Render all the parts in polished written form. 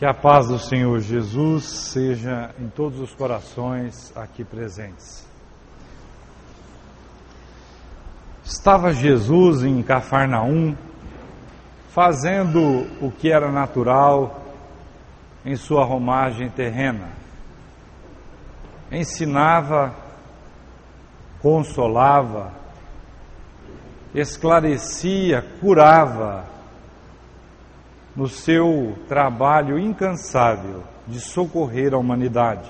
Que a paz do Senhor Jesus seja em todos os corações aqui presentes. Estava Jesus em Cafarnaum, fazendo o que era natural em sua romagem terrena. Ensinava, consolava, esclarecia, curava, no seu trabalho incansável de socorrer a humanidade.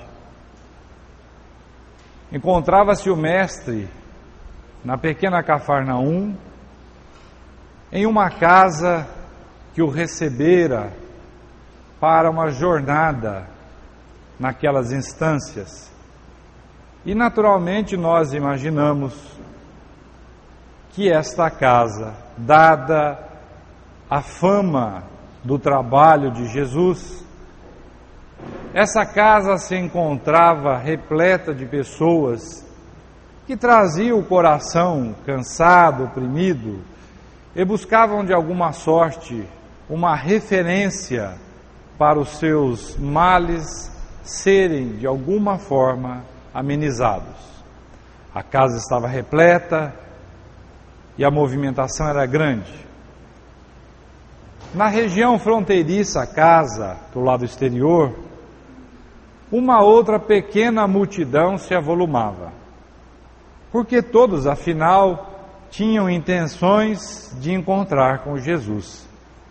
Encontrava-se o Mestre na pequena Cafarnaum, em uma casa que o recebera para uma jornada naquelas instâncias. E naturalmente nós imaginamos que esta casa, dada a fama do trabalho de Jesus, essa casa se encontrava repleta de pessoas que traziam o coração cansado, oprimido, e buscavam de alguma sorte uma referência para os seus males serem de alguma forma amenizados. A casa estava repleta e a movimentação era grande. Na região fronteiriça, a casa, do lado exterior, uma outra pequena multidão se avolumava, porque todos, afinal, tinham intenções de encontrar com Jesus.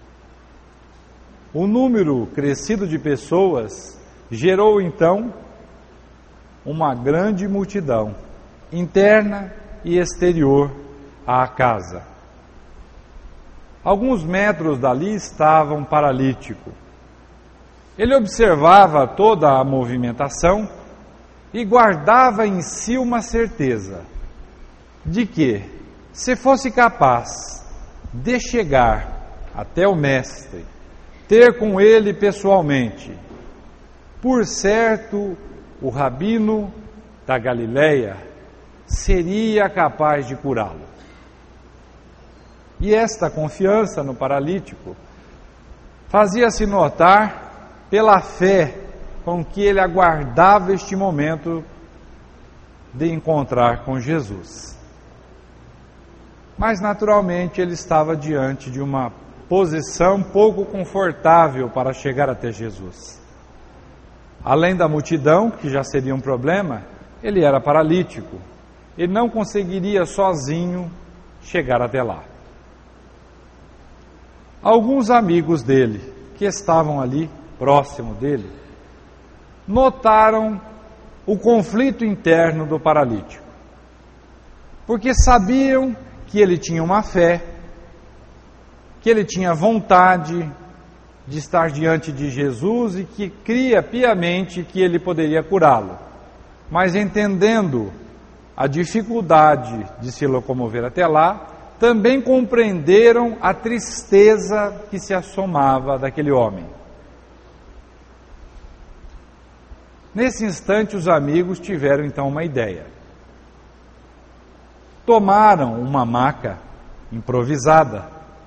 O número crescido de pessoas gerou, então, uma grande multidão, interna e exterior à casa. Alguns metros dali estava um paralítico. Ele observava toda a movimentação e guardava em si uma certeza de que, se fosse capaz de chegar até o Mestre, ter com ele pessoalmente, por certo, o rabino da Galileia seria capaz de curá-lo. E esta confiança no paralítico fazia-se notar pela fé com que ele aguardava este momento de encontrar com Jesus. Mas naturalmente ele estava diante de uma posição pouco confortável para chegar até Jesus. Além da multidão, que já seria um problema, ele era paralítico. Ele não conseguiria sozinho chegar até lá. Alguns amigos dele, que estavam ali, próximo dele, notaram o conflito interno do paralítico, porque sabiam que ele tinha uma fé, que ele tinha vontade de estar diante de Jesus e que cria piamente que ele poderia curá-lo, mas entendendo a dificuldade de se locomover até lá, também compreenderam a tristeza que se assomava daquele homem. Nesse instante, os amigos tiveram então uma ideia. Tomaram uma maca improvisada,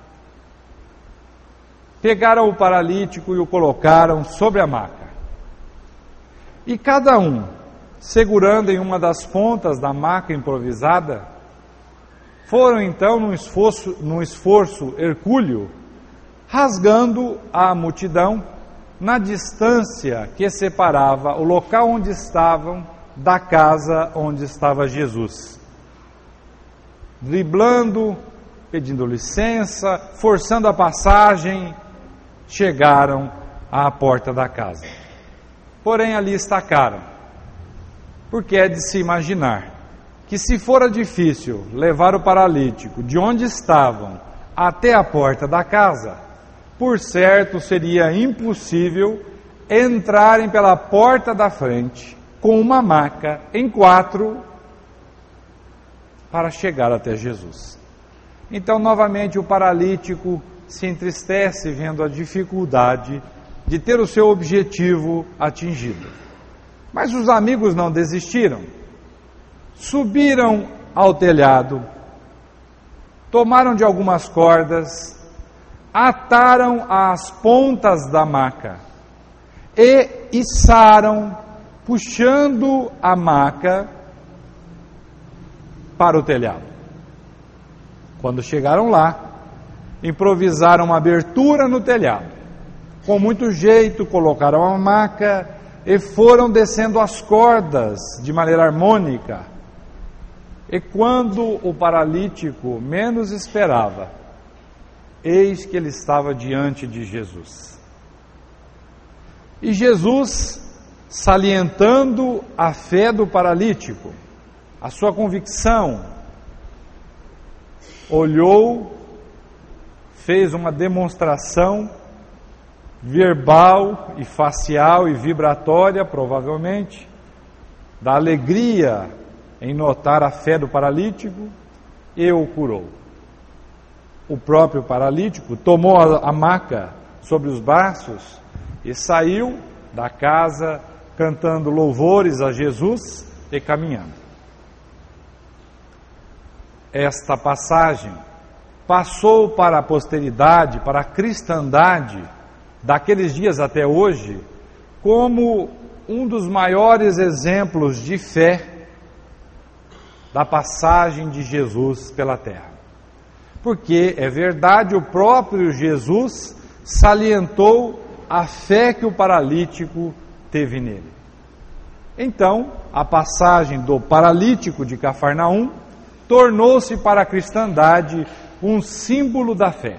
pegaram o paralítico e o colocaram sobre a maca. E cada um, segurando em uma das pontas da maca improvisada, foram então num esforço hercúleo, rasgando a multidão na distância que separava o local onde estavam da casa onde estava Jesus. Driblando, pedindo licença, forçando a passagem, chegaram à porta da casa. Porém ali estacaram, porque é de se imaginar que se fora difícil levar o paralítico de onde estavam até a porta da casa, por certo seria impossível entrarem pela porta da frente com uma maca em 4 para chegar até Jesus. Então novamente o paralítico se entristece vendo a dificuldade de ter o seu objetivo atingido. Mas os amigos não desistiram. Subiram ao telhado, tomaram de algumas cordas, ataram as pontas da maca e içaram, puxando a maca para o telhado. Quando chegaram lá, improvisaram uma abertura no telhado. Com muito jeito, colocaram a maca e foram descendo as cordas de maneira harmônica. E quando o paralítico menos esperava, eis que ele estava diante de Jesus. E Jesus, salientando a fé do paralítico, a sua convicção, olhou, fez uma demonstração verbal e facial e vibratória, provavelmente, da alegria em notar a fé do paralítico, e o curou. O próprio paralítico tomou a maca sobre os braços e saiu da casa cantando louvores a Jesus e caminhando. Esta passagem passou para a posteridade, para a cristandade, daqueles dias até hoje, como um dos maiores exemplos de fé da passagem de Jesus pela terra. Porque, é verdade, o próprio Jesus salientou a fé que o paralítico teve nele. Então, a passagem do paralítico de Cafarnaum tornou-se para a cristandade um símbolo da fé.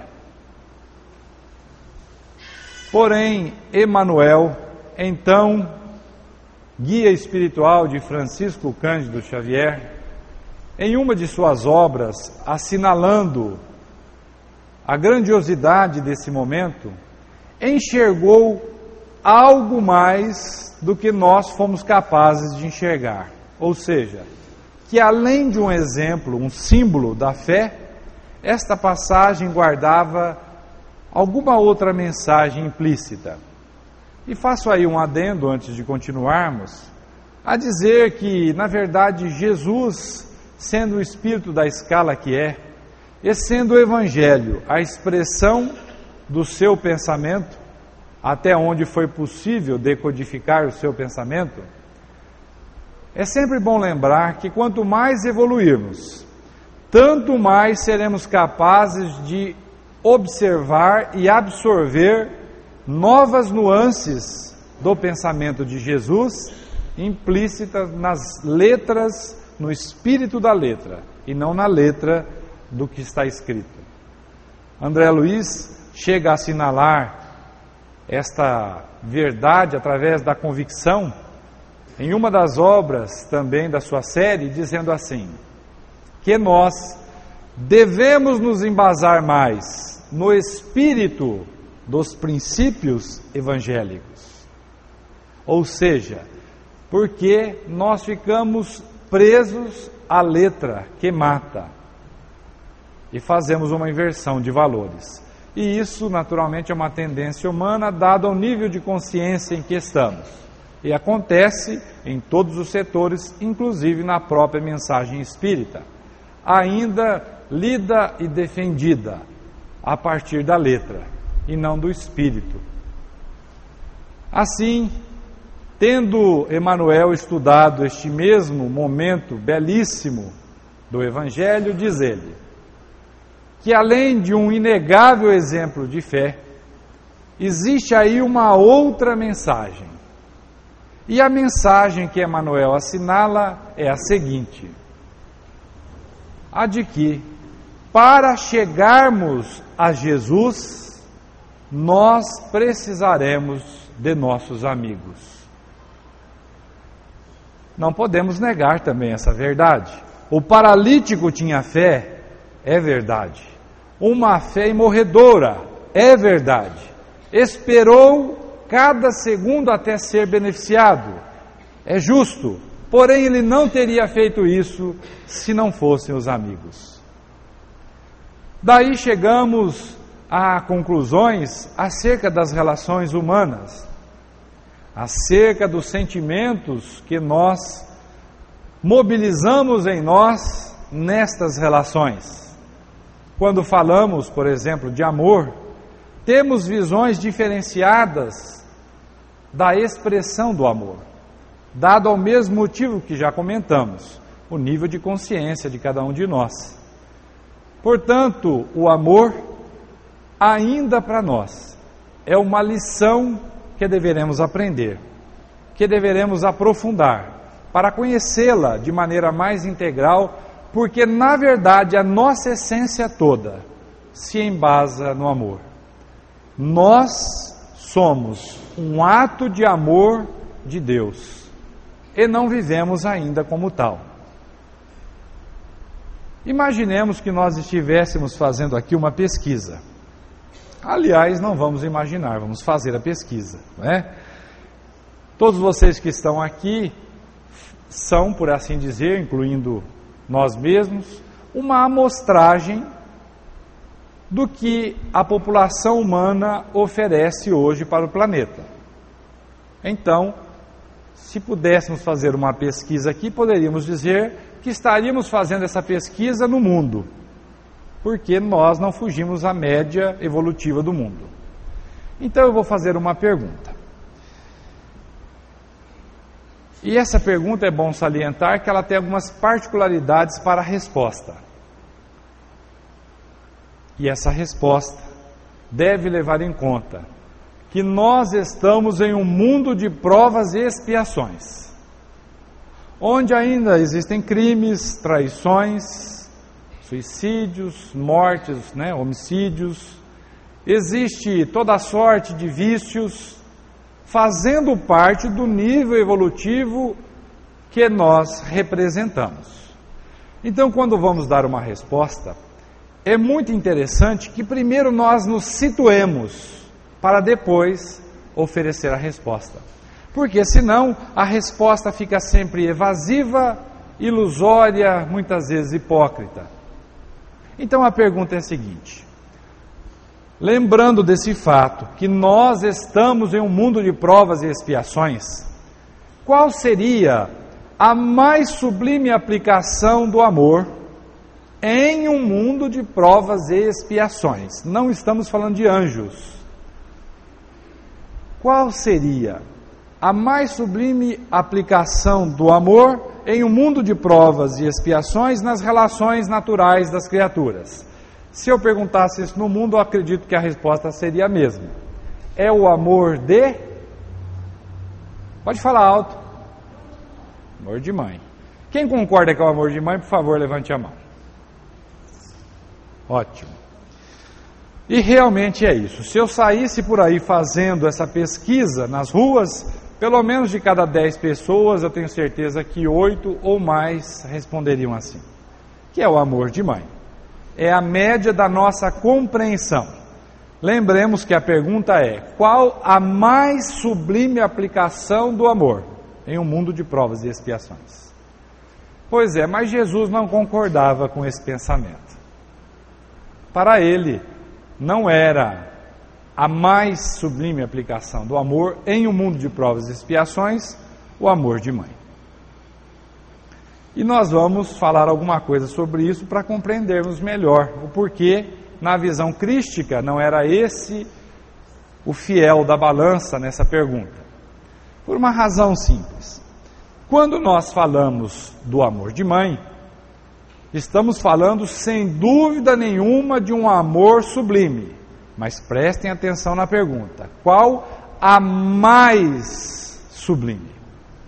Porém, Emmanuel, então guia espiritual de Francisco Cândido Xavier, em uma de suas obras, assinalando a grandiosidade desse momento, enxergou algo mais do que nós fomos capazes de enxergar. Ou seja, que além de um exemplo, um símbolo da fé, esta passagem guardava alguma outra mensagem implícita. E faço aí um adendo antes de continuarmos, a dizer que, na verdade, Jesus, sendo o espírito da escala que é, e sendo o Evangelho a expressão do seu pensamento, até onde foi possível decodificar o seu pensamento, é sempre bom lembrar que quanto mais evoluirmos, tanto mais seremos capazes de observar e absorver novas nuances do pensamento de Jesus, implícitas nas letras, no espírito da letra, e não na letra do que está escrito. André Luiz chega a assinalar esta verdade através da convicção, em uma das obras também da sua série, dizendo assim, que nós devemos nos embasar mais no espírito dos princípios evangélicos. Ou seja, porque nós ficamos presos à letra que mata e fazemos uma inversão de valores. E isso, naturalmente, é uma tendência humana, dado ao nível de consciência em que estamos. E acontece em todos os setores, inclusive na própria mensagem espírita, ainda lida e defendida a partir da letra e não do espírito. Assim, tendo Emmanuel estudado este mesmo momento belíssimo do Evangelho, diz ele que, além de um inegável exemplo de fé, existe aí uma outra mensagem. E a mensagem que Emmanuel assinala é a seguinte: a de que, para chegarmos a Jesus, nós precisaremos de nossos amigos. Não podemos negar também essa verdade. O paralítico tinha fé, é verdade. Uma fé imorredora, é verdade. Esperou cada segundo até ser beneficiado, é justo. Porém, ele não teria feito isso se não fossem os amigos. Daí chegamos a conclusões acerca das relações humanas, acerca dos sentimentos que nós mobilizamos em nós nestas relações. Quando falamos, por exemplo, de amor, temos visões diferenciadas da expressão do amor, dado ao mesmo motivo que já comentamos, o nível de consciência de cada um de nós. Portanto, o amor, ainda para nós, é uma lição que deveremos aprender, que deveremos aprofundar, para conhecê-la de maneira mais integral, porque, na verdade, a nossa essência toda se embasa no amor. Nós somos um ato de amor de Deus e não vivemos ainda como tal. Imaginemos que nós estivéssemos fazendo aqui uma pesquisa. Aliás, não vamos imaginar, vamos fazer a pesquisa, não é? Todos vocês que estão aqui são, por assim dizer, incluindo nós mesmos, uma amostragem do que a população humana oferece hoje para o planeta. Então, se pudéssemos fazer uma pesquisa aqui, poderíamos dizer que estaríamos fazendo essa pesquisa no mundo, porque nós não fugimos à média evolutiva do mundo. Então eu vou fazer uma pergunta. E essa pergunta é bom salientar que ela tem algumas particularidades para a resposta. E essa resposta deve levar em conta que nós estamos em um mundo de provas e expiações, onde ainda existem crimes, traições, suicídios, mortes, homicídios, existe toda sorte de vícios, fazendo parte do nível evolutivo que nós representamos. Então, quando vamos dar uma resposta, é muito interessante que primeiro nós nos situemos para depois oferecer a resposta. Porque senão a resposta fica sempre evasiva, ilusória, muitas vezes hipócrita. Então a pergunta é a seguinte: lembrando desse fato, que nós estamos em um mundo de provas e expiações, qual seria a mais sublime aplicação do amor em um mundo de provas e expiações? Não estamos falando de anjos. Qual seria a mais sublime aplicação do amor em um mundo de provas e expiações nas relações naturais das criaturas? Se eu perguntasse isso no mundo, eu acredito que a resposta seria a mesma. É o amor de... Pode falar alto. Amor de mãe. Quem concorda que é o amor de mãe, por favor, levante a mão. Ótimo. E realmente é isso. Se eu saísse por aí fazendo essa pesquisa nas ruas, pelo menos de cada 10 pessoas, eu tenho certeza que 8 ou mais responderiam assim. Que é o amor de mãe. É a média da nossa compreensão. Lembremos que a pergunta é: qual a mais sublime aplicação do amor em um mundo de provas e expiações? Pois é, mas Jesus não concordava com esse pensamento. Para ele, não era a mais sublime aplicação do amor em um mundo de provas e expiações o amor de mãe. E nós vamos falar alguma coisa sobre isso para compreendermos melhor o porquê, na visão crística, não era esse o fiel da balança nessa pergunta. Por uma razão simples. Quando nós falamos do amor de mãe, estamos falando sem dúvida nenhuma de um amor sublime. Mas prestem atenção na pergunta: qual a mais sublime?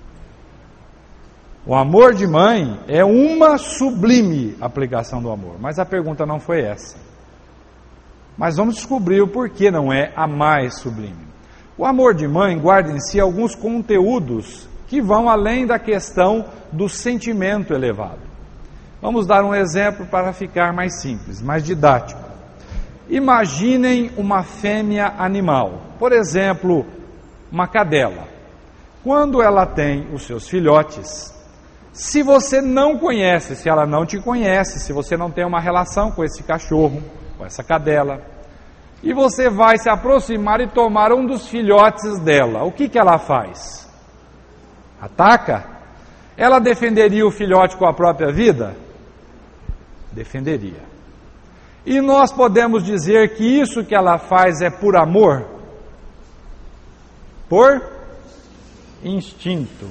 O amor de mãe é uma sublime aplicação do amor, mas a pergunta não foi essa. Mas vamos descobrir o porquê não é a mais sublime. O amor de mãe guarda em si alguns conteúdos que vão além da questão do sentimento elevado. Vamos dar um exemplo para ficar mais simples, mais didático. Imaginem uma fêmea animal, por exemplo, uma cadela. Quando ela tem os seus filhotes, se você não conhece, se ela não te conhece, se você não tem uma relação com esse cachorro, com essa cadela, e você vai se aproximar e tomar um dos filhotes dela, o que ela faz? Ataca? Ela defenderia o filhote com a própria vida? Defenderia. E nós podemos dizer que isso que ela faz é por amor? Por instinto.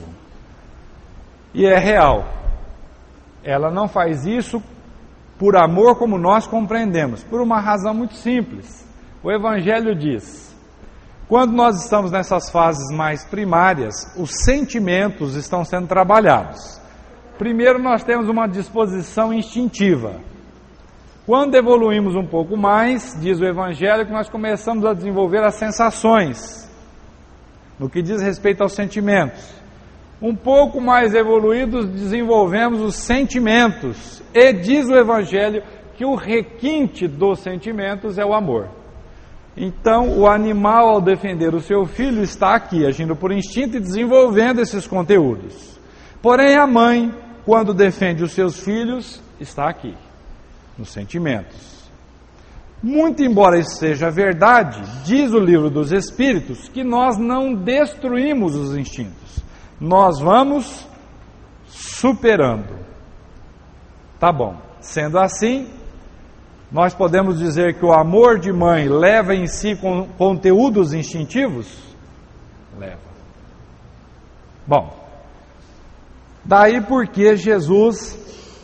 E é real. Ela não faz isso por amor como nós compreendemos, por uma razão muito simples. O Evangelho diz: quando nós estamos nessas fases mais primárias, os sentimentos estão sendo trabalhados. Primeiro nós temos uma disposição instintiva. Quando evoluímos um pouco mais, diz o Evangelho, que nós começamos a desenvolver as sensações, no que diz respeito aos sentimentos. Um pouco mais evoluídos, desenvolvemos os sentimentos. E diz o Evangelho que o requinte dos sentimentos é o amor. Então, o animal, ao defender o seu filho, está aqui, agindo por instinto e desenvolvendo esses conteúdos. Porém, a mãe, quando defende os seus filhos, está aqui, nos sentimentos. Muito embora isso seja verdade, diz o Livro dos Espíritos que nós não destruímos os instintos. Nós vamos superando. Tá bom. Sendo assim, nós podemos dizer que o amor de mãe leva em si conteúdos instintivos? Leva. Bom, daí porque Jesus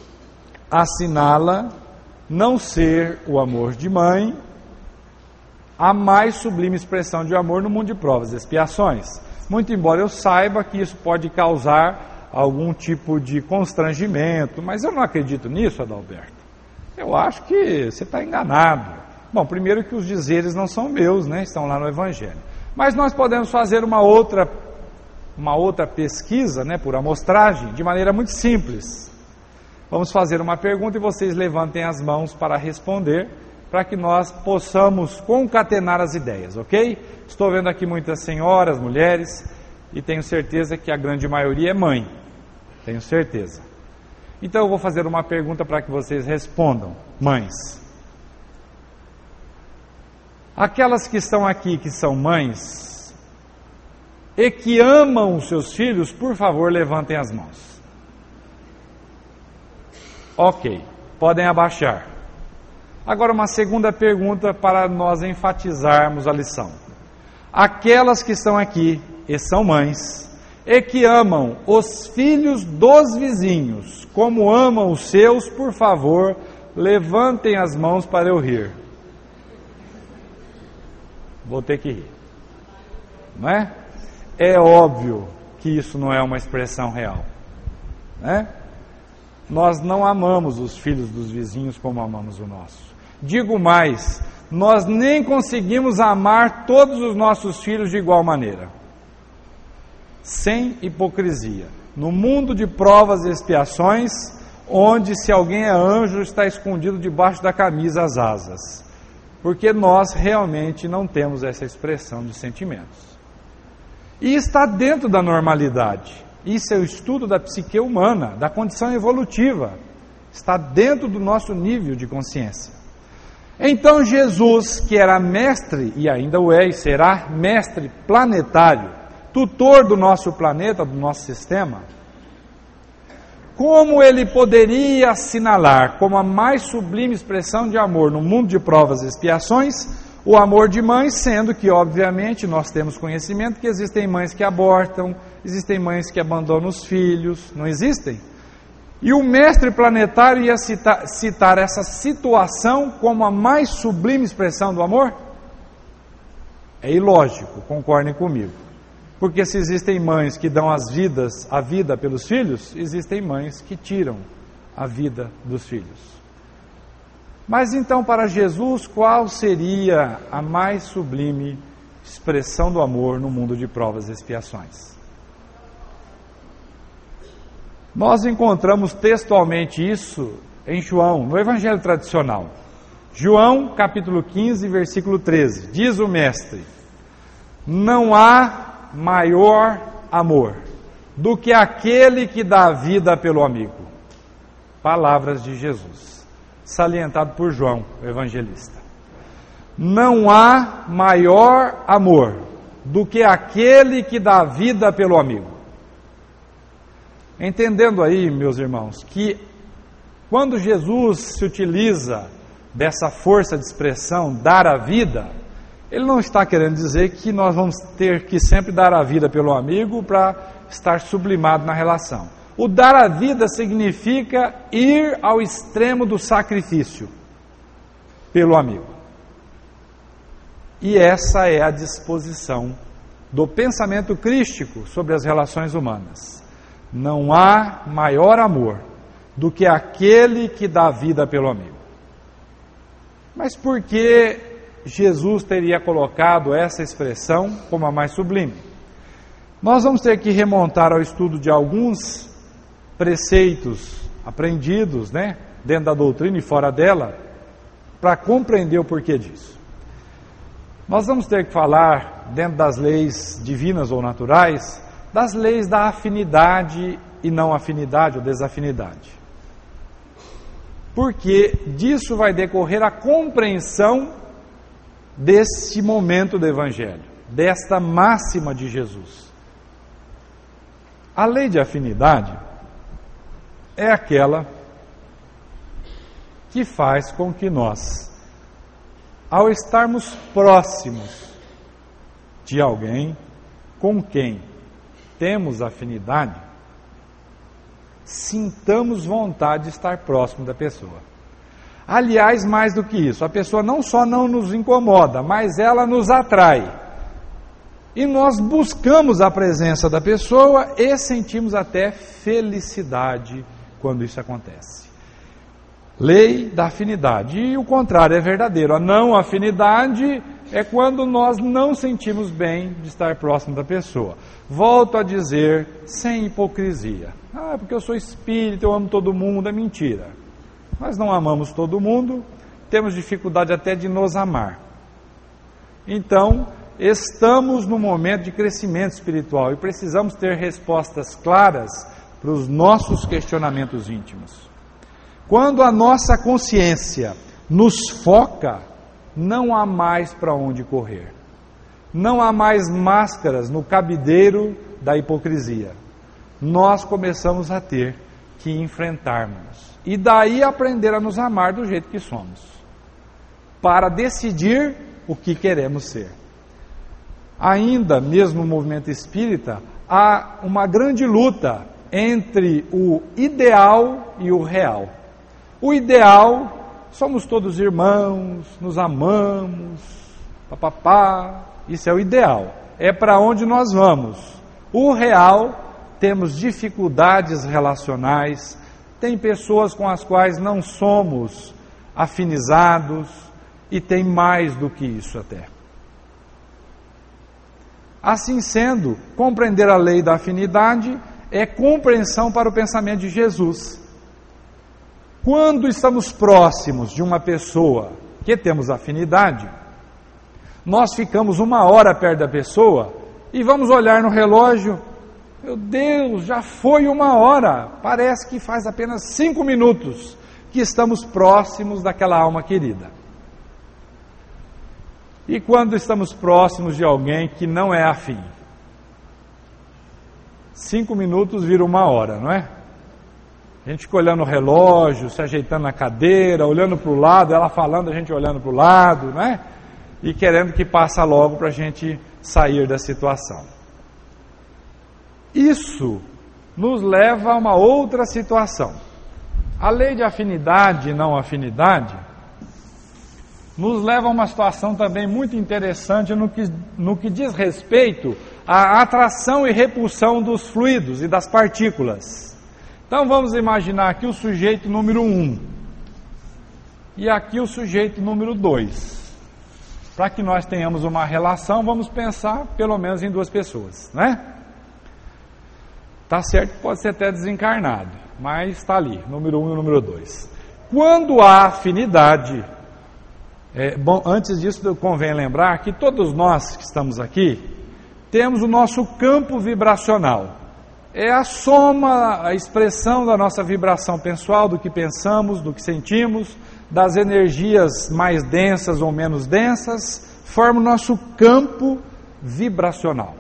assinala não ser o amor de mãe a mais sublime expressão de amor no mundo de provas e expiações. Muito embora eu saiba que isso pode causar algum tipo de constrangimento, mas eu não acredito nisso, Adalberto. Eu acho que você está enganado. Bom, primeiro que os dizeres não são meus, né? Estão lá no Evangelho. Mas nós podemos fazer uma outra pesquisa, né, por amostragem, de maneira muito simples. Vamos fazer uma pergunta e vocês levantem as mãos para responder, para que nós possamos concatenar as ideias, ok? Estou vendo aqui muitas senhoras, mulheres, e tenho certeza que a grande maioria é mãe. Tenho certeza. Então eu vou fazer uma pergunta para que vocês respondam. Mães. Aquelas que estão aqui, que são mães, e que amam os seus filhos, por favor, levantem as mãos. Ok, podem abaixar. Agora uma segunda pergunta para nós enfatizarmos a lição. Aquelas que estão aqui e são mães, e que amam os filhos dos vizinhos, como amam os seus, por favor, levantem as mãos para eu rir. Vou ter que rir. Não é? É óbvio que isso não é uma expressão real. Né? Nós não amamos os filhos dos vizinhos como amamos o nosso. Digo mais, nós nem conseguimos amar todos os nossos filhos de igual maneira. Sem hipocrisia. No mundo de provas e expiações, onde se alguém é anjo, está escondido debaixo da camisa as asas. Porque nós realmente não temos essa expressão de sentimentos. E está dentro da normalidade. Isso é o estudo da psique humana, da condição evolutiva. Está dentro do nosso nível de consciência. Então Jesus, que era mestre, e ainda o é e será mestre planetário, tutor do nosso planeta, do nosso sistema, como ele poderia assinalar como a mais sublime expressão de amor no mundo de provas e expiações, o amor de mãe, sendo que, obviamente, nós temos conhecimento que existem mães que abortam, existem mães que abandonam os filhos, não existem? E o mestre planetário ia citar essa situação como a mais sublime expressão do amor? É ilógico, concordem comigo. Porque se existem mães que dão a vida pelos filhos, existem mães que tiram a vida dos filhos. Mas então, para Jesus, qual seria a mais sublime expressão do amor no mundo de provas e expiações? Nós encontramos textualmente isso em João, no Evangelho tradicional. João, capítulo 15, versículo 13. Diz o Mestre: não há maior amor do que aquele que dá a vida pelo amigo. Palavras de Jesus, salientado por João, o evangelista. Não há maior amor do que aquele que dá a vida pelo amigo. Entendendo aí, meus irmãos, que quando Jesus se utiliza dessa força de expressão, dar a vida, Ele não está querendo dizer que nós vamos ter que sempre dar a vida pelo amigo para estar sublimado na relação. O dar a vida significa ir ao extremo do sacrifício pelo amigo. E essa é a disposição do pensamento crístico sobre as relações humanas. Não há maior amor do que aquele que dá vida pelo amigo. Mas por que Jesus teria colocado essa expressão como a mais sublime? Nós vamos ter que remontar ao estudo de alguns preceitos aprendidos, dentro da doutrina e fora dela, para compreender o porquê disso. Nós vamos ter que falar, dentro das leis divinas ou naturais, das leis da afinidade e não afinidade ou desafinidade. Porque disso vai decorrer a compreensão deste momento do Evangelho, desta máxima de Jesus. A lei de afinidade é aquela que faz com que nós, ao estarmos próximos de alguém com quem temos afinidade, sintamos vontade de estar próximo da pessoa. Aliás, mais do que isso, a pessoa não só não nos incomoda, mas ela nos atrai. E nós buscamos a presença da pessoa e sentimos até felicidade quando isso acontece. Lei da afinidade. E o contrário é verdadeiro. A não afinidade é quando nós não sentimos bem de estar próximo da pessoa. Volto a dizer, sem hipocrisia. Porque eu sou espírita, eu amo todo mundo, é mentira. Nós não amamos todo mundo, temos dificuldade até de nos amar. Então, estamos num momento de crescimento espiritual e precisamos ter respostas claras para os nossos questionamentos íntimos. Quando a nossa consciência nos foca, não há mais para onde correr. Não há mais máscaras no cabideiro da hipocrisia. Nós começamos a ter que enfrentarmos. E daí aprender a nos amar do jeito que somos. Para decidir o que queremos ser. Ainda, mesmo no movimento espírita, há uma grande luta entre o ideal e o real. O ideal, somos todos irmãos, nos amamos, papapá, isso é o ideal, é para onde nós vamos. O real, temos dificuldades relacionais, tem pessoas com as quais não somos afinizados e tem mais do que isso até. Assim sendo, compreender a lei da afinidade é compreensão para o pensamento de Jesus. Quando estamos próximos de uma pessoa que temos afinidade, nós ficamos 1 hora perto da pessoa e vamos olhar no relógio, meu Deus, já foi 1 hora, parece que faz apenas 5 minutos que estamos próximos daquela alma querida. E quando estamos próximos de alguém que não é afim? 5 minutos vira 1 hora, não é? A gente fica olhando o relógio, se ajeitando na cadeira, olhando para o lado, ela falando, a gente olhando para o lado, não é? E querendo que passe logo para a gente sair da situação. Isso nos leva a uma outra situação. A lei de afinidade e não afinidade nos leva a uma situação também muito interessante no que diz respeito à atração e repulsão dos fluidos e das partículas. Então vamos imaginar aqui o sujeito número 1 e aqui o sujeito número 2. Para que nós tenhamos uma relação, vamos pensar pelo menos em 2 pessoas, né? Tá certo que pode ser até desencarnado, mas está ali, número 1 e o número 2. Quando há afinidade, antes disso convém lembrar que todos nós que estamos aqui temos o nosso campo vibracional. É a soma, a expressão da nossa vibração pessoal, do que pensamos, do que sentimos, das energias mais densas ou menos densas, forma o nosso campo vibracional.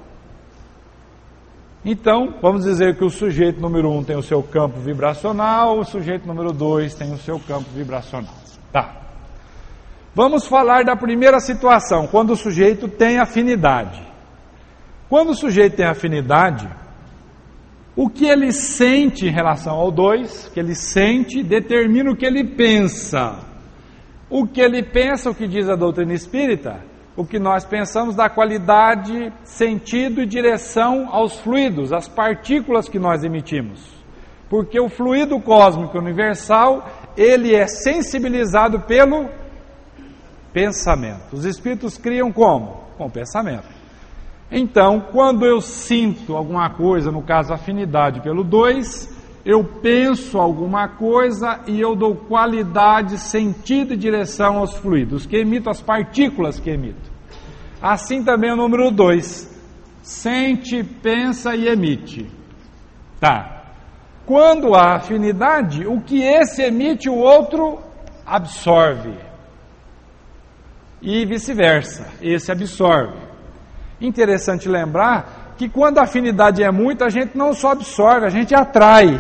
Então, vamos dizer que o sujeito número 1 tem o seu campo vibracional, o sujeito número 2 tem o seu campo vibracional. Tá. Vamos falar da primeira situação, quando o sujeito tem afinidade. Quando o sujeito tem afinidade, o que ele sente em relação ao 2, o que ele sente, determina o que ele pensa. O que ele pensa, o que diz a doutrina espírita, o que nós pensamos da qualidade, sentido e direção aos fluidos, às partículas que nós emitimos. Porque o fluido cósmico universal, ele é sensibilizado pelo pensamento. Os espíritos criam como? Com pensamento. Então, quando eu sinto alguma coisa, no caso afinidade pelo 2, eu penso alguma coisa e eu dou qualidade, sentido e direção aos fluidos, que emito, as partículas que emito. Assim também o número 2, sente, pensa e emite. Tá. Quando há afinidade, o que esse emite, o outro absorve. E vice-versa, esse absorve. Interessante lembrar que quando a afinidade é muita, a gente não só absorve, a gente atrai.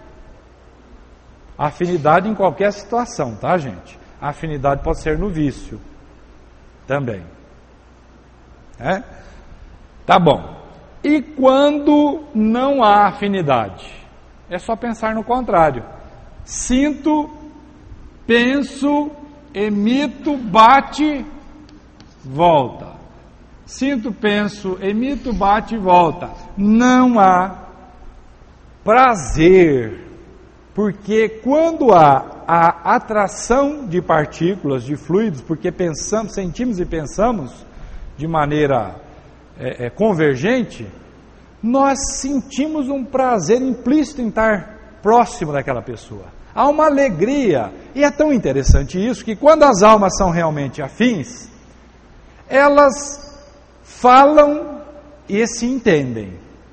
A afinidade em qualquer situação, tá, gente? A afinidade pode ser no vício também. Tá bom. E quando não há afinidade? É só pensar no contrário. Sinto, penso, emito, bate, volta. Sinto, penso, emito, bate e volta. Não há prazer, porque quando há a atração de partículas, de fluidos, porque pensamos, sentimos e pensamos de maneira convergente, nós sentimos um prazer implícito em estar próximo daquela pessoa. Há uma alegria, e é tão interessante isso, que quando as almas são realmente afins, elas falam e se entendem.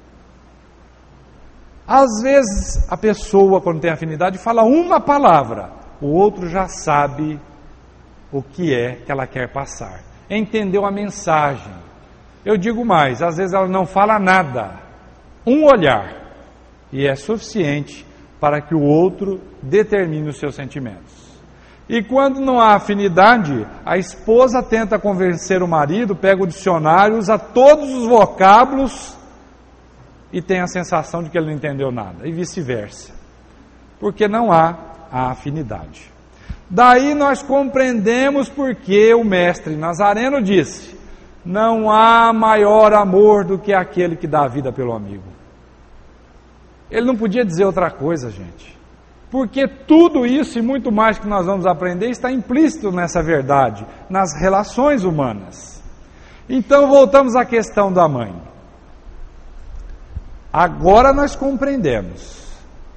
Às vezes a pessoa, quando tem afinidade, fala uma palavra, o outro já sabe o que é que ela quer passar, entendeu a mensagem. Eu digo mais, às vezes ela não fala nada, um olhar, e é suficiente para que o outro determine os seus sentimentos. E quando não há afinidade, a esposa tenta convencer o marido, pega o dicionário, usa todos os vocábulos e tem a sensação de que ele não entendeu nada, e vice-versa, porque não há a afinidade. Daí nós compreendemos porque o mestre Nazareno disse: não há maior amor do que aquele que dá a vida pelo amigo. Ele não podia dizer outra coisa, gente. Porque tudo isso e muito mais que nós vamos aprender está implícito nessa verdade, nas relações humanas. Então voltamos à questão da mãe. Agora nós compreendemos.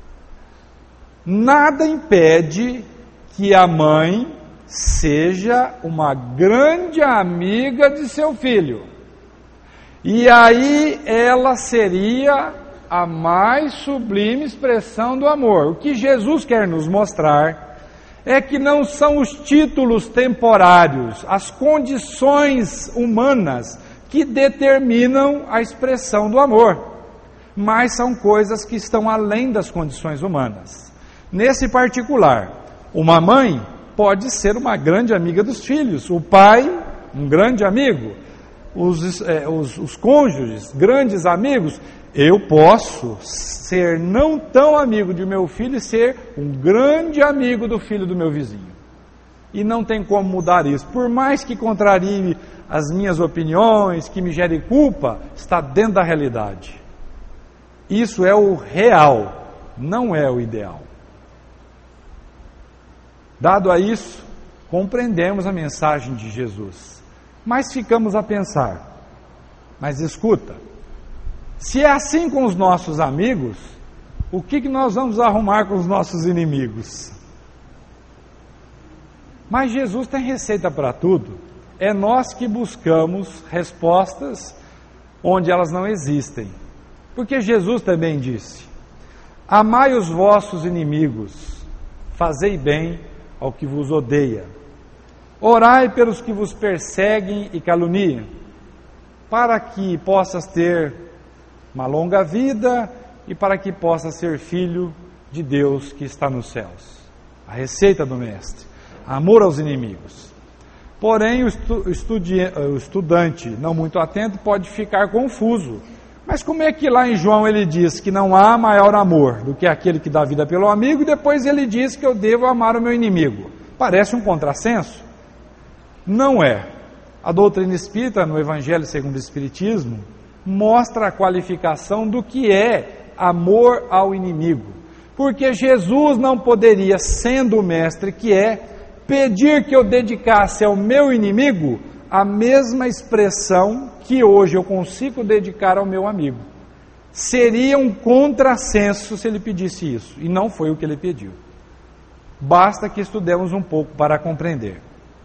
Nada impede que a mãe seja uma grande amiga de seu filho. E aí ela seria a mais sublime expressão do amor. O que Jesus quer nos mostrar é que não são os títulos temporários, as condições humanas que determinam a expressão do amor, mas são coisas que estão além das condições humanas. Nesse particular, uma mãe pode ser uma grande amiga dos filhos, o pai, um grande amigo, os cônjuges, grandes amigos. Eu posso ser não tão amigo de meu filho e ser um grande amigo do filho do meu vizinho. E não tem como mudar isso. Por mais que contrarie as minhas opiniões, que me gere culpa, está dentro da realidade. Isso é o real, não é o ideal. Dado a isso, compreendemos a mensagem de Jesus. Mas ficamos a pensar, mas escuta, se é assim com os nossos amigos, o que nós vamos arrumar com os nossos inimigos? Mas Jesus tem receita para tudo. É nós que buscamos respostas onde elas não existem. Porque Jesus também disse: amai os vossos inimigos, fazei bem ao que vos odeia, orai pelos que vos perseguem e caluniam, para que possas ter uma longa vida e para que possas ser filho de Deus que está nos céus. A receita do mestre: amor aos inimigos. Porém, o estudante não muito atento pode ficar confuso. Mas como é que lá em João ele diz que não há maior amor do que aquele que dá vida pelo amigo, e depois ele diz que eu devo amar o meu inimigo? Parece um contrassenso? Não é. A doutrina espírita, no Evangelho segundo o Espiritismo, mostra a qualificação do que é amor ao inimigo. Porque Jesus não poderia, sendo o mestre que é, pedir que eu dedicasse ao meu inimigo a mesma expressão que hoje eu consigo dedicar ao meu amigo. Seria um contrassenso se ele pedisse isso, e não foi o que ele pediu. Basta que estudemos um pouco para compreender.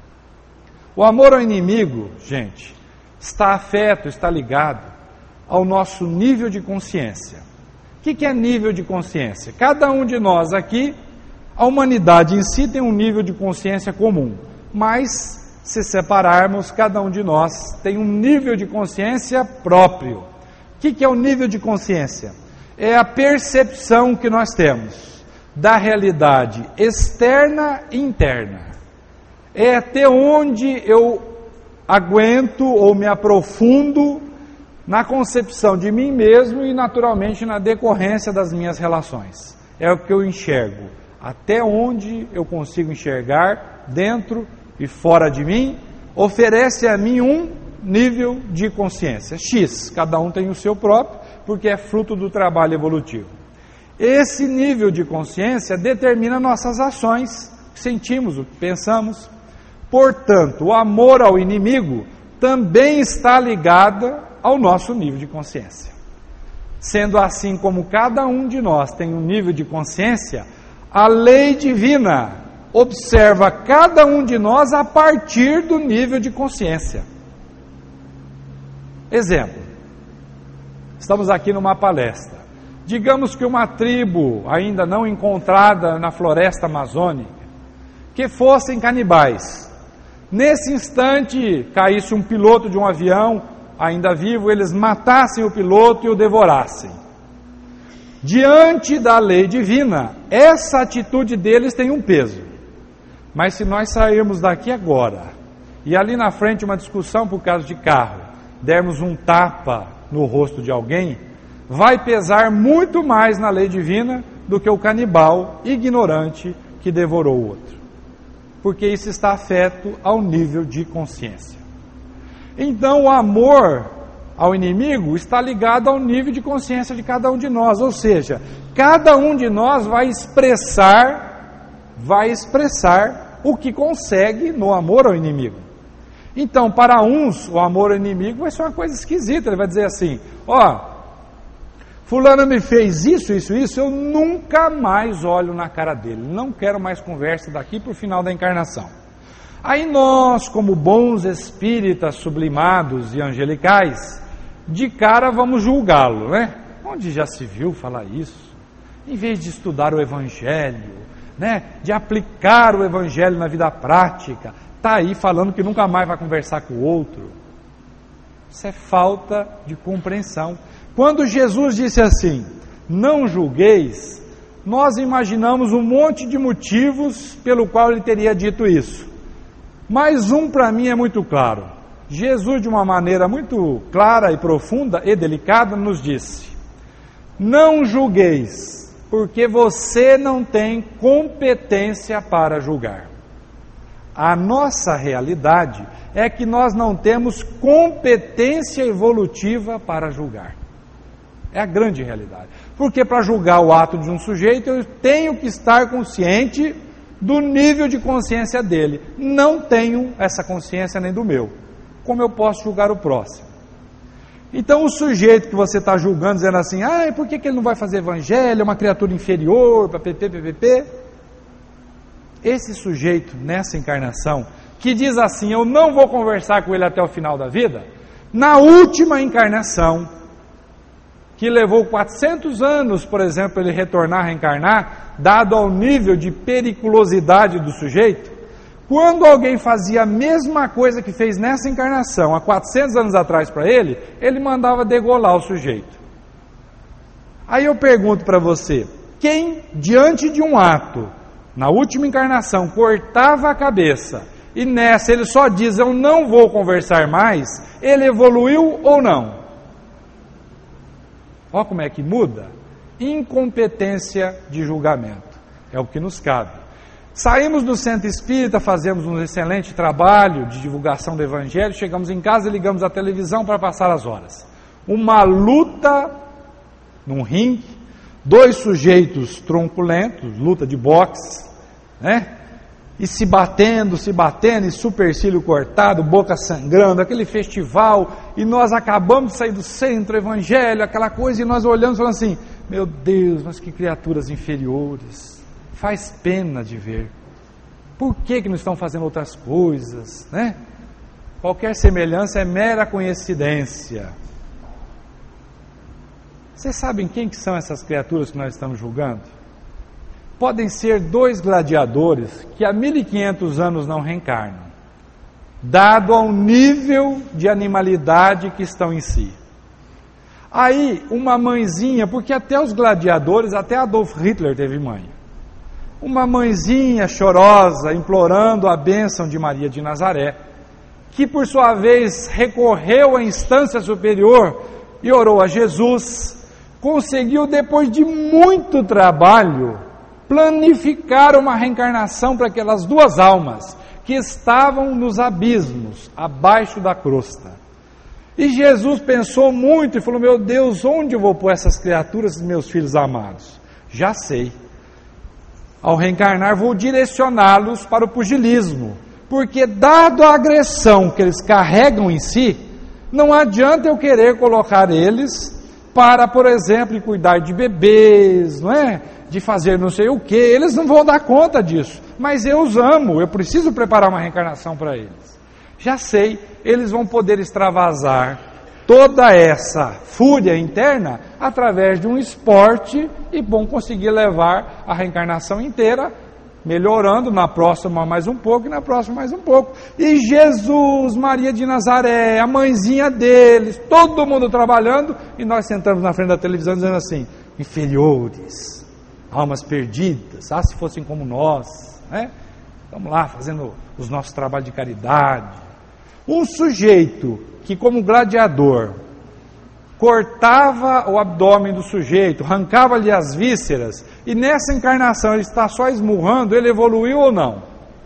O amor ao inimigo, gente, está afeto, está ligado ao nosso nível de consciência. O que é nível de consciência? Cada um de nós aqui, a humanidade em si tem um nível de consciência comum, mas se separarmos, cada um de nós tem um nível de consciência próprio. O que é o nível de consciência? É a percepção que nós temos da realidade externa e interna. É até onde eu aguento ou me aprofundo na concepção de mim mesmo e naturalmente na decorrência das minhas relações. É o que eu enxergo. Até onde eu consigo enxergar dentro e fora de mim, oferece a mim um nível de consciência X, cada um tem o seu próprio, porque é fruto do trabalho evolutivo. Esse nível de consciência determina nossas ações, o que sentimos, o que pensamos. Portanto, o amor ao inimigo também está ligado ao nosso nível de consciência. Sendo assim como cada um de nós tem um nível de consciência, a lei divina observa cada um de nós a partir do nível de consciência. Exemplo, estamos aqui numa palestra. Digamos que uma tribo ainda não encontrada na floresta amazônica, que fossem canibais. Nesse instante, caísse um piloto de um avião, ainda vivo, eles matassem o piloto e o devorassem. Diante da lei divina, essa atitude deles tem um peso. Mas se nós sairmos daqui agora, e ali na frente uma discussão por causa de carro, dermos um tapa no rosto de alguém, vai pesar muito mais na lei divina do que o canibal ignorante que devorou o outro. Porque isso está afeto ao nível de consciência. Então o amor ao inimigo está ligado ao nível de consciência de cada um de nós, ou seja, cada um de nós vai expressar o que consegue no amor ao inimigo. Então, para uns, o amor ao inimigo vai ser uma coisa esquisita. Ele vai dizer assim: fulano me fez isso, eu nunca mais olho na cara dele, não quero mais conversa daqui para o final da encarnação. Aí nós, como bons espíritas sublimados e angelicais, de cara vamos julgá-lo, né? Onde já se viu falar isso? Em vez de estudar o Evangelho, de aplicar o Evangelho na vida prática, está aí falando que nunca mais vai conversar com o outro. Isso é falta de compreensão. Quando Jesus disse assim, não julgueis, nós imaginamos um monte de motivos pelo qual ele teria dito isso. Mas um para mim é muito claro. Jesus, de uma maneira muito clara e profunda e delicada, nos disse: não julgueis, porque você não tem competência para julgar. A nossa realidade é que nós não temos competência evolutiva para julgar. É a grande realidade. Porque para julgar o ato de um sujeito, eu tenho que estar consciente do nível de consciência dele. Não tenho essa consciência nem do meu. Como eu posso julgar o próximo? Então o sujeito que você está julgando, dizendo assim, por que ele não vai fazer evangelho, é uma criatura inferior, ppp, esse sujeito nessa encarnação, que diz assim, eu não vou conversar com ele até o final da vida, na última encarnação, que levou 400 anos, por exemplo, ele retornar a reencarnar, dado ao nível de periculosidade do sujeito, quando alguém fazia a mesma coisa que fez nessa encarnação, há 400 anos atrás para ele, ele mandava degolar o sujeito. Aí eu pergunto para você, quem diante de um ato, na última encarnação, cortava a cabeça e nessa ele só diz, eu não vou conversar mais, ele evoluiu ou não? Olha como é que muda. Incompetência de julgamento, é o que nos cabe. Saímos do centro espírita, fazemos um excelente trabalho de divulgação do evangelho, chegamos em casa e ligamos a televisão para passar as horas. Uma luta num ringue, 2 sujeitos tronculentos, luta de boxe, né? E se batendo, e supercílio cortado, boca sangrando, aquele festival, e nós acabamos de sair do centro, evangelho, aquela coisa, e nós olhamos e falamos assim, meu Deus, mas que criaturas inferiores, faz pena de ver, por que não estão fazendo outras coisas, né? Qualquer semelhança é mera coincidência. Vocês sabem quem que são essas criaturas que nós estamos julgando? Podem ser 2 gladiadores que há 1500 anos não reencarnam, dado ao nível de animalidade que estão em si. Aí, uma mãezinha, porque até os gladiadores, até Adolf Hitler teve mãe. Uma mãezinha chorosa, implorando a bênção de Maria de Nazaré, que por sua vez recorreu à instância superior e orou a Jesus, conseguiu depois de muito trabalho planificar uma reencarnação para aquelas 2 almas que estavam nos abismos, abaixo da crosta. E Jesus pensou muito e falou, meu Deus, onde eu vou pôr essas criaturas, meus filhos amados? Já sei. Ao reencarnar vou direcioná-los para o pugilismo, porque dado a agressão que eles carregam em si, não adianta eu querer colocar eles para, por exemplo, cuidar de bebês, não é? De fazer não sei o que, eles não vão dar conta disso, mas eu os amo, eu preciso preparar uma reencarnação para eles. Já sei, eles vão poder extravasar toda essa fúria interna através de um esporte e vão conseguir levar a reencarnação inteira, melhorando na próxima mais um pouco e na próxima mais um pouco. E Jesus, Maria de Nazaré, a mãezinha deles, todo mundo trabalhando, e nós sentamos na frente da televisão dizendo assim, inferiores, almas perdidas, se fossem como nós, né? Estamos lá fazendo os nossos trabalhos de caridade. Um sujeito que, como gladiador, cortava o abdômen do sujeito, arrancava-lhe as vísceras, e nessa encarnação ele está só esmurrando, ele evoluiu ou não?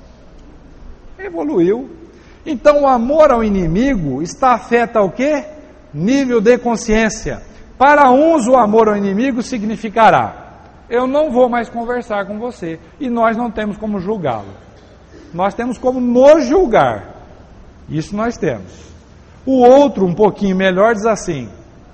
Evoluiu. Então o amor ao inimigo está afeta o quê? Nível de consciência. Para uns o amor ao inimigo significará, eu não vou mais conversar com você, e nós não temos como julgá-lo. Nós temos como nos julgar. Isso nós temos. O outro, um pouquinho melhor, diz assim,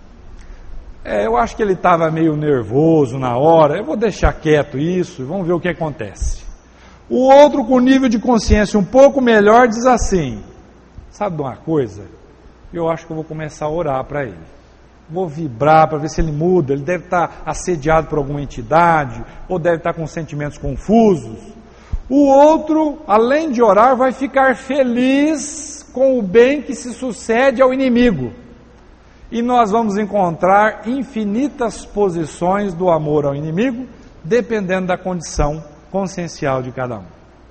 eu acho que ele estava meio nervoso na hora, eu vou deixar quieto isso, vamos ver o que acontece. O outro, com nível de consciência um pouco melhor, diz assim, sabe de uma coisa? Eu acho que eu vou começar a orar para ele. Vou vibrar para ver se ele muda, ele deve estar assediado por alguma entidade, ou deve estar com sentimentos confusos. O outro, além de orar, vai ficar feliz com o bem que se sucede ao inimigo. E nós vamos encontrar infinitas posições do amor ao inimigo, dependendo da condição consciencial de cada um.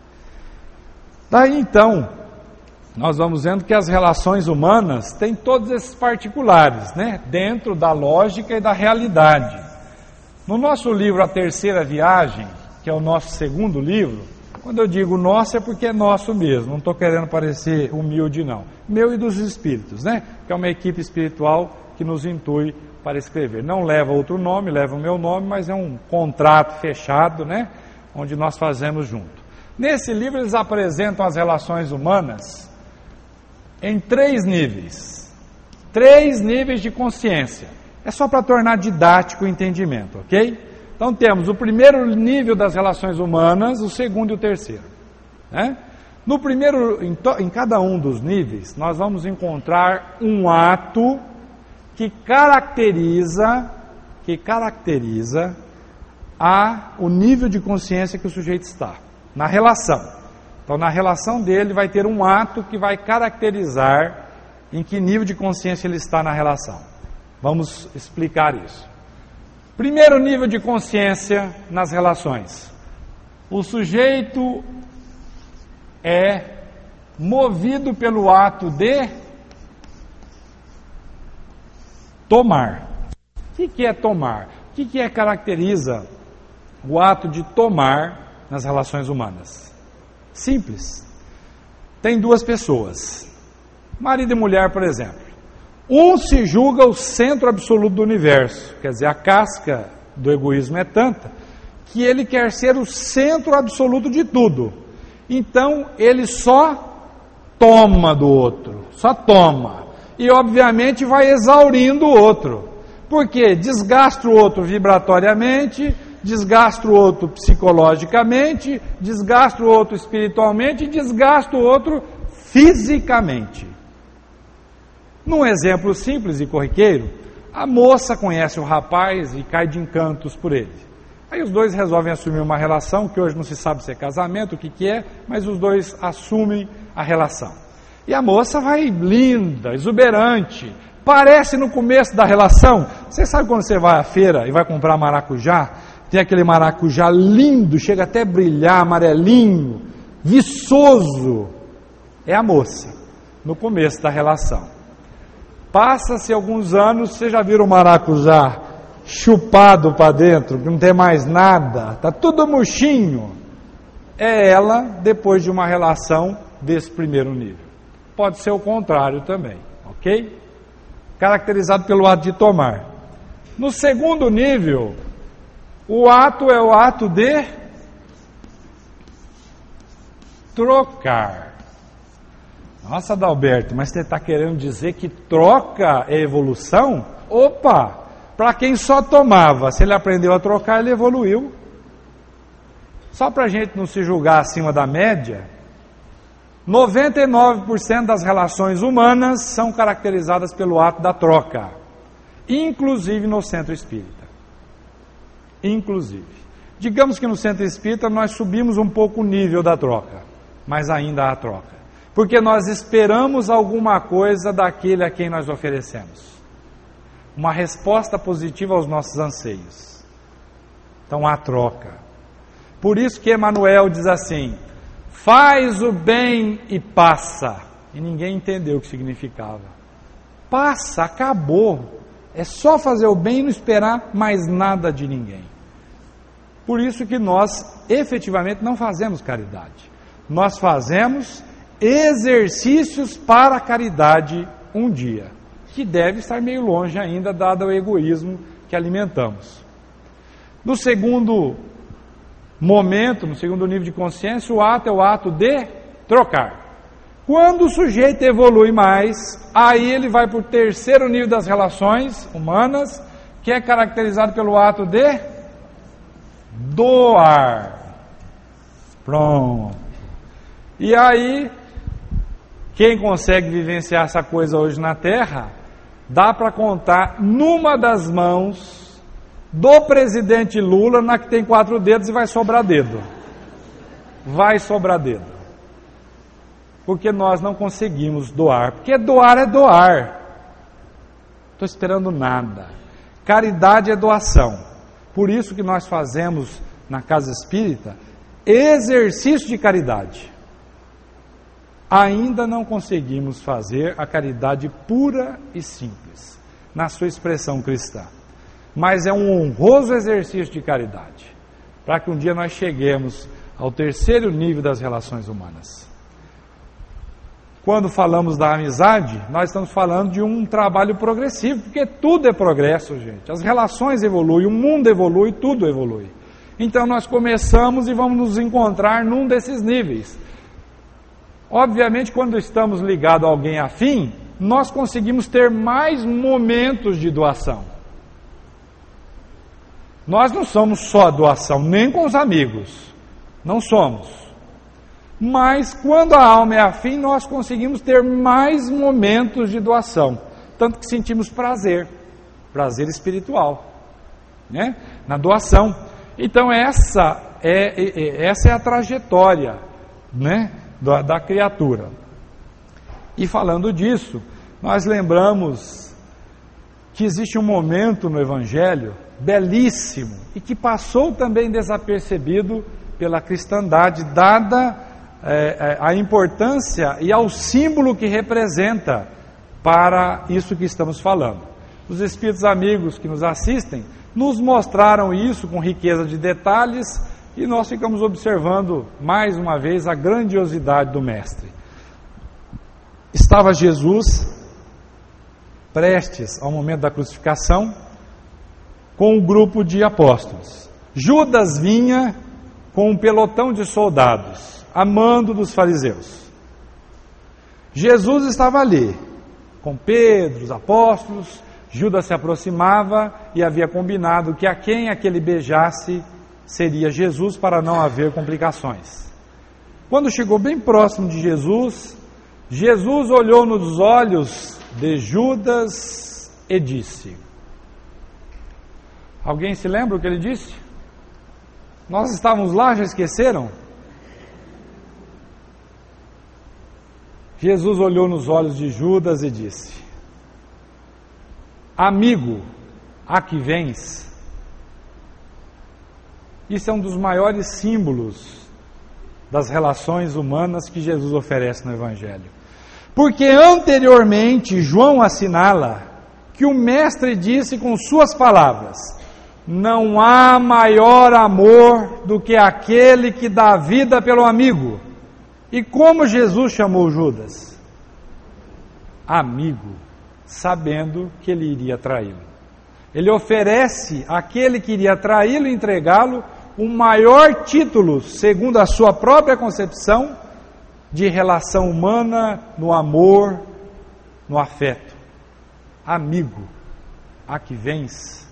Daí então, nós vamos vendo que as relações humanas têm todos esses particulares, né? Dentro da lógica e da realidade. No nosso livro A Terceira Viagem, que é o nosso segundo livro, quando eu digo nosso é porque é nosso mesmo, não estou querendo parecer humilde não, meu e dos espíritos, né? Que é uma equipe espiritual que nos intui para escrever. Não leva outro nome, leva o meu nome, mas é um contrato fechado, né? Onde nós fazemos junto. Nesse livro eles apresentam as relações humanas em 3 níveis. 3 níveis de consciência. É só para tornar didático o entendimento, ok? Então temos o primeiro nível das relações humanas, o segundo e o terceiro, né? No primeiro, em cada um dos níveis, nós vamos encontrar um ato que caracteriza o nível de consciência que o sujeito está, na relação. Então na relação dele vai ter um ato que vai caracterizar em que nível de consciência ele está na relação. Vamos explicar isso. Primeiro nível de consciência nas relações. O sujeito é movido pelo ato de tomar. O que é tomar? O que caracteriza o ato de tomar nas relações humanas? Simples. Tem duas pessoas, marido e mulher, por exemplo. Um se julga o centro absoluto do universo, quer dizer, a casca do egoísmo é tanta que ele quer ser o centro absoluto de tudo. Então ele só toma do outro, só toma. E obviamente vai exaurindo o outro. Por quê? Desgasta o outro vibratoriamente, desgasta o outro psicologicamente, desgasta o outro espiritualmente e desgasta o outro fisicamente. Num exemplo simples e corriqueiro, a moça conhece o rapaz e cai de encantos por ele. Aí os dois resolvem assumir uma relação, que hoje não se sabe se é casamento, o que é, mas os dois assumem a relação. E a moça vai linda, exuberante, parece no começo da relação. Você sabe quando você vai à feira e vai comprar maracujá? Tem aquele maracujá lindo, chega até a brilhar, amarelinho, viçoso. É a moça, no começo da relação. Passa-se alguns anos, você já viram o maracujá chupado para dentro, que não tem mais nada, está tudo murchinho. É ela depois de uma relação desse primeiro nível. Pode ser o contrário também, ok? Caracterizado pelo ato de tomar. No segundo nível, o ato é o ato de trocar. Nossa, Adalberto, mas você está querendo dizer que troca é evolução? Opa! Para quem só tomava, se ele aprendeu a trocar, ele evoluiu. Só para a gente não se julgar acima da média, 99% das relações humanas são caracterizadas pelo ato da troca, inclusive no centro espírita. Inclusive. Digamos que no centro espírita nós subimos um pouco o nível da troca, mas ainda há troca. Porque nós esperamos alguma coisa daquele a quem nós oferecemos. Uma resposta positiva aos nossos anseios. Então há troca. Por isso que Emmanuel diz assim: faz o bem e passa. E ninguém entendeu o que significava. Passa, acabou. É só fazer o bem e não esperar mais nada de ninguém. Por isso que nós efetivamente não fazemos caridade. Nós fazemos exercícios para a caridade um dia, que deve estar meio longe ainda, dado o egoísmo que alimentamos. No segundo momento, no segundo nível de consciência, o ato é o ato de trocar. Quando o sujeito evolui mais, aí ele vai para o terceiro nível das relações humanas, que é caracterizado pelo ato de doar. Pronto. E aí, quem consegue vivenciar essa coisa hoje na Terra, dá para contar numa das mãos do presidente Lula, na que tem 4 dedos e vai sobrar dedo. Vai sobrar dedo. Porque nós não conseguimos doar. Porque doar é doar. Estou esperando nada. Caridade é doação. Por isso que nós fazemos na Casa Espírita exercício de caridade. Ainda não conseguimos fazer a caridade pura e simples, na sua expressão cristã. Mas é um honroso exercício de caridade, para que um dia nós cheguemos ao terceiro nível das relações humanas. Quando falamos da amizade, nós estamos falando de um trabalho progressivo, porque tudo é progresso, gente. As relações evoluem, o mundo evolui, tudo evolui. Então nós começamos e vamos nos encontrar num desses níveis. Obviamente, quando estamos ligados a alguém afim, nós conseguimos ter mais momentos de doação. Nós não somos só doação, nem com os amigos. Não somos. Mas quando a alma é afim, nós conseguimos ter mais momentos de doação. Tanto que sentimos prazer espiritual, né? Na doação. Então essa é a trajetória, né? Da criatura. E falando disso, nós lembramos que existe um momento no Evangelho belíssimo e que passou também desapercebido pela cristandade, dada a importância e ao símbolo que representa para isso que estamos falando. Os espíritos amigos que nos assistem nos mostraram isso com riqueza de detalhes e nós ficamos observando mais uma vez a grandiosidade do Mestre. Estava Jesus prestes ao momento da crucificação com um grupo de apóstolos. Judas vinha com um pelotão de soldados, a mando dos fariseus. Jesus estava ali, com Pedro, os apóstolos. Judas se aproximava e havia combinado que a quem aquele beijasse seria Jesus, para não haver complicações. Quando chegou bem próximo de Jesus, Jesus olhou nos olhos de Judas e disse: alguém se lembra o que ele disse? Nós estávamos lá, já esqueceram? Jesus olhou nos olhos de Judas e disse: amigo, a que vens? Isso é um dos maiores símbolos das relações humanas que Jesus oferece no Evangelho. Porque anteriormente João assinala que o Mestre disse com suas palavras: não há maior amor do que aquele que dá vida pelo amigo. E como Jesus chamou Judas? Amigo, sabendo que ele iria traí-lo. Ele oferece àquele que iria traí-lo e entregá-lo o maior título, segundo a sua própria concepção, de relação humana no amor, no afeto. Amigo, a que vens?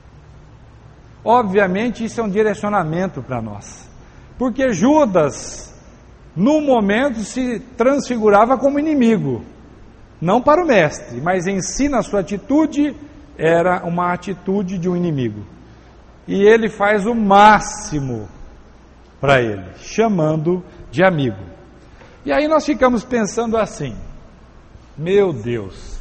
Obviamente isso é um direcionamento para nós, porque Judas, no momento, se transfigurava como inimigo, não para o Mestre, mas em si, na sua atitude, era uma atitude de um inimigo. E ele faz o máximo para ele, chamando de amigo. E aí nós ficamos pensando assim: meu Deus,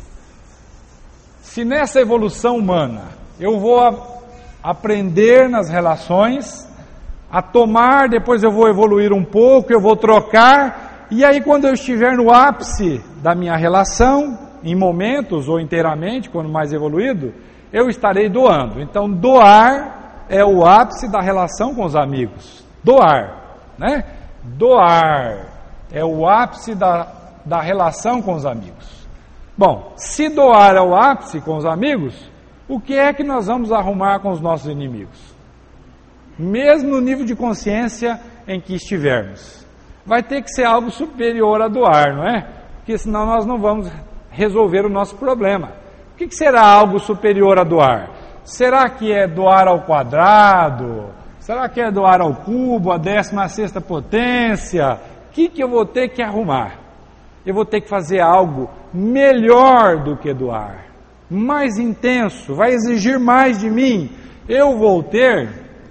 se nessa evolução humana eu vou aprender nas relações, a tomar, depois eu vou evoluir um pouco, eu vou trocar, e aí quando eu estiver no ápice da minha relação, em momentos ou inteiramente, quando mais evoluído, eu estarei doando. Então doar é o ápice da relação com os amigos. Doar, né? Doar é o ápice da relação com os amigos. Bom, se doar é o ápice com os amigos, o que é que nós vamos arrumar com os nossos inimigos? Mesmo no nível de consciência em que estivermos. Vai ter que ser algo superior a doar, não é? Porque senão nós não vamos resolver o nosso problema. O que será algo superior a doar? Será que é doar ao quadrado? Será que é doar ao cubo, a 16ª potência? O que eu vou ter que arrumar? Eu vou ter que fazer algo melhor do que doar, mais intenso, vai exigir mais de mim. Eu vou ter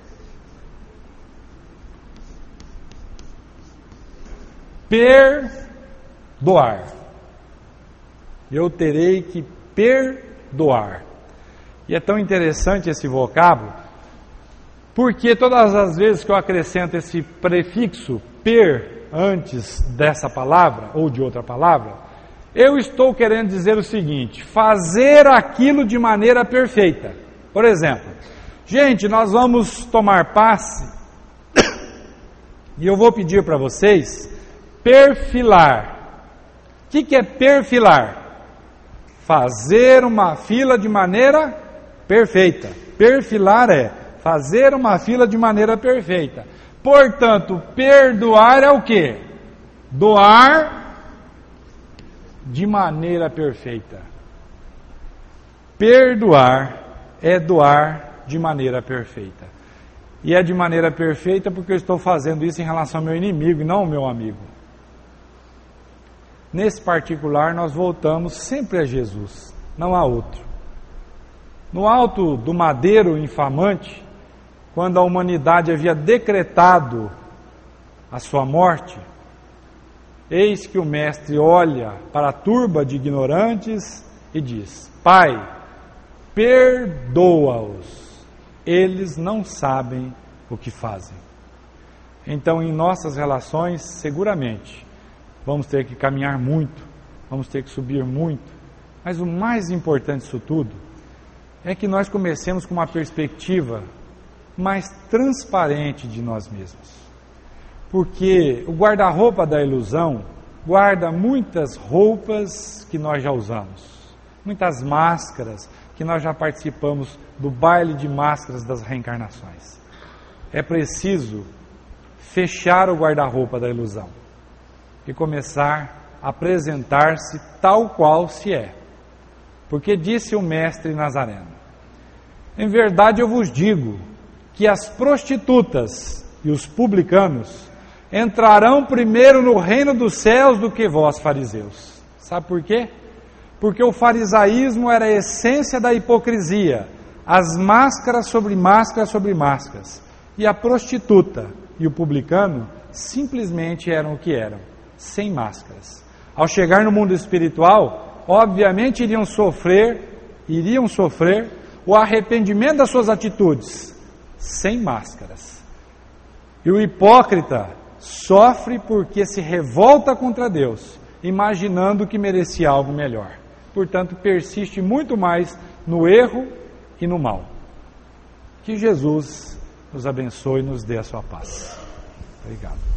perdoar. Eu terei que perdoar. E é tão interessante esse vocábulo, porque todas as vezes que eu acrescento esse prefixo per antes dessa palavra ou de outra palavra, eu estou querendo dizer o seguinte: fazer aquilo de maneira perfeita. Por exemplo, gente, nós vamos tomar passe e eu vou pedir para vocês perfilar. O que é perfilar? Fazer uma fila de maneira perfeita. Perfilar é fazer uma fila de maneira perfeita. Portanto, perdoar é o quê? Doar de maneira perfeita. Perdoar é doar de maneira perfeita. E é de maneira perfeita porque eu estou fazendo isso em relação ao meu inimigo e não ao meu amigo. Nesse particular, nós voltamos sempre a Jesus, não a outro. No alto do madeiro infamante, quando a humanidade havia decretado a sua morte, eis que o Mestre olha para a turba de ignorantes e diz: Pai, perdoa-os, eles não sabem o que fazem. Então, em nossas relações, seguramente, vamos ter que caminhar muito, vamos ter que subir muito, mas o mais importante disso tudo é que nós comecemos com uma perspectiva mais transparente de nós mesmos. Porque o guarda-roupa da ilusão guarda muitas roupas que nós já usamos, muitas máscaras que nós já participamos do baile de máscaras das reencarnações. É preciso fechar o guarda-roupa da ilusão e começar a apresentar-se tal qual se é. Porque disse o mestre Nazareno: em verdade eu vos digo que as prostitutas e os publicanos entrarão primeiro no reino dos céus do que vós, fariseus. Sabe por quê? Porque o farisaísmo era a essência da hipocrisia, as máscaras sobre máscaras sobre máscaras. E a prostituta e o publicano simplesmente eram o que eram, sem máscaras. Ao chegar no mundo espiritual, obviamente iriam sofrer o arrependimento das suas atitudes, sem máscaras. E o hipócrita sofre porque se revolta contra Deus, imaginando que merecia algo melhor. Portanto, persiste muito mais no erro e no mal. Que Jesus nos abençoe e nos dê a sua paz. Obrigado.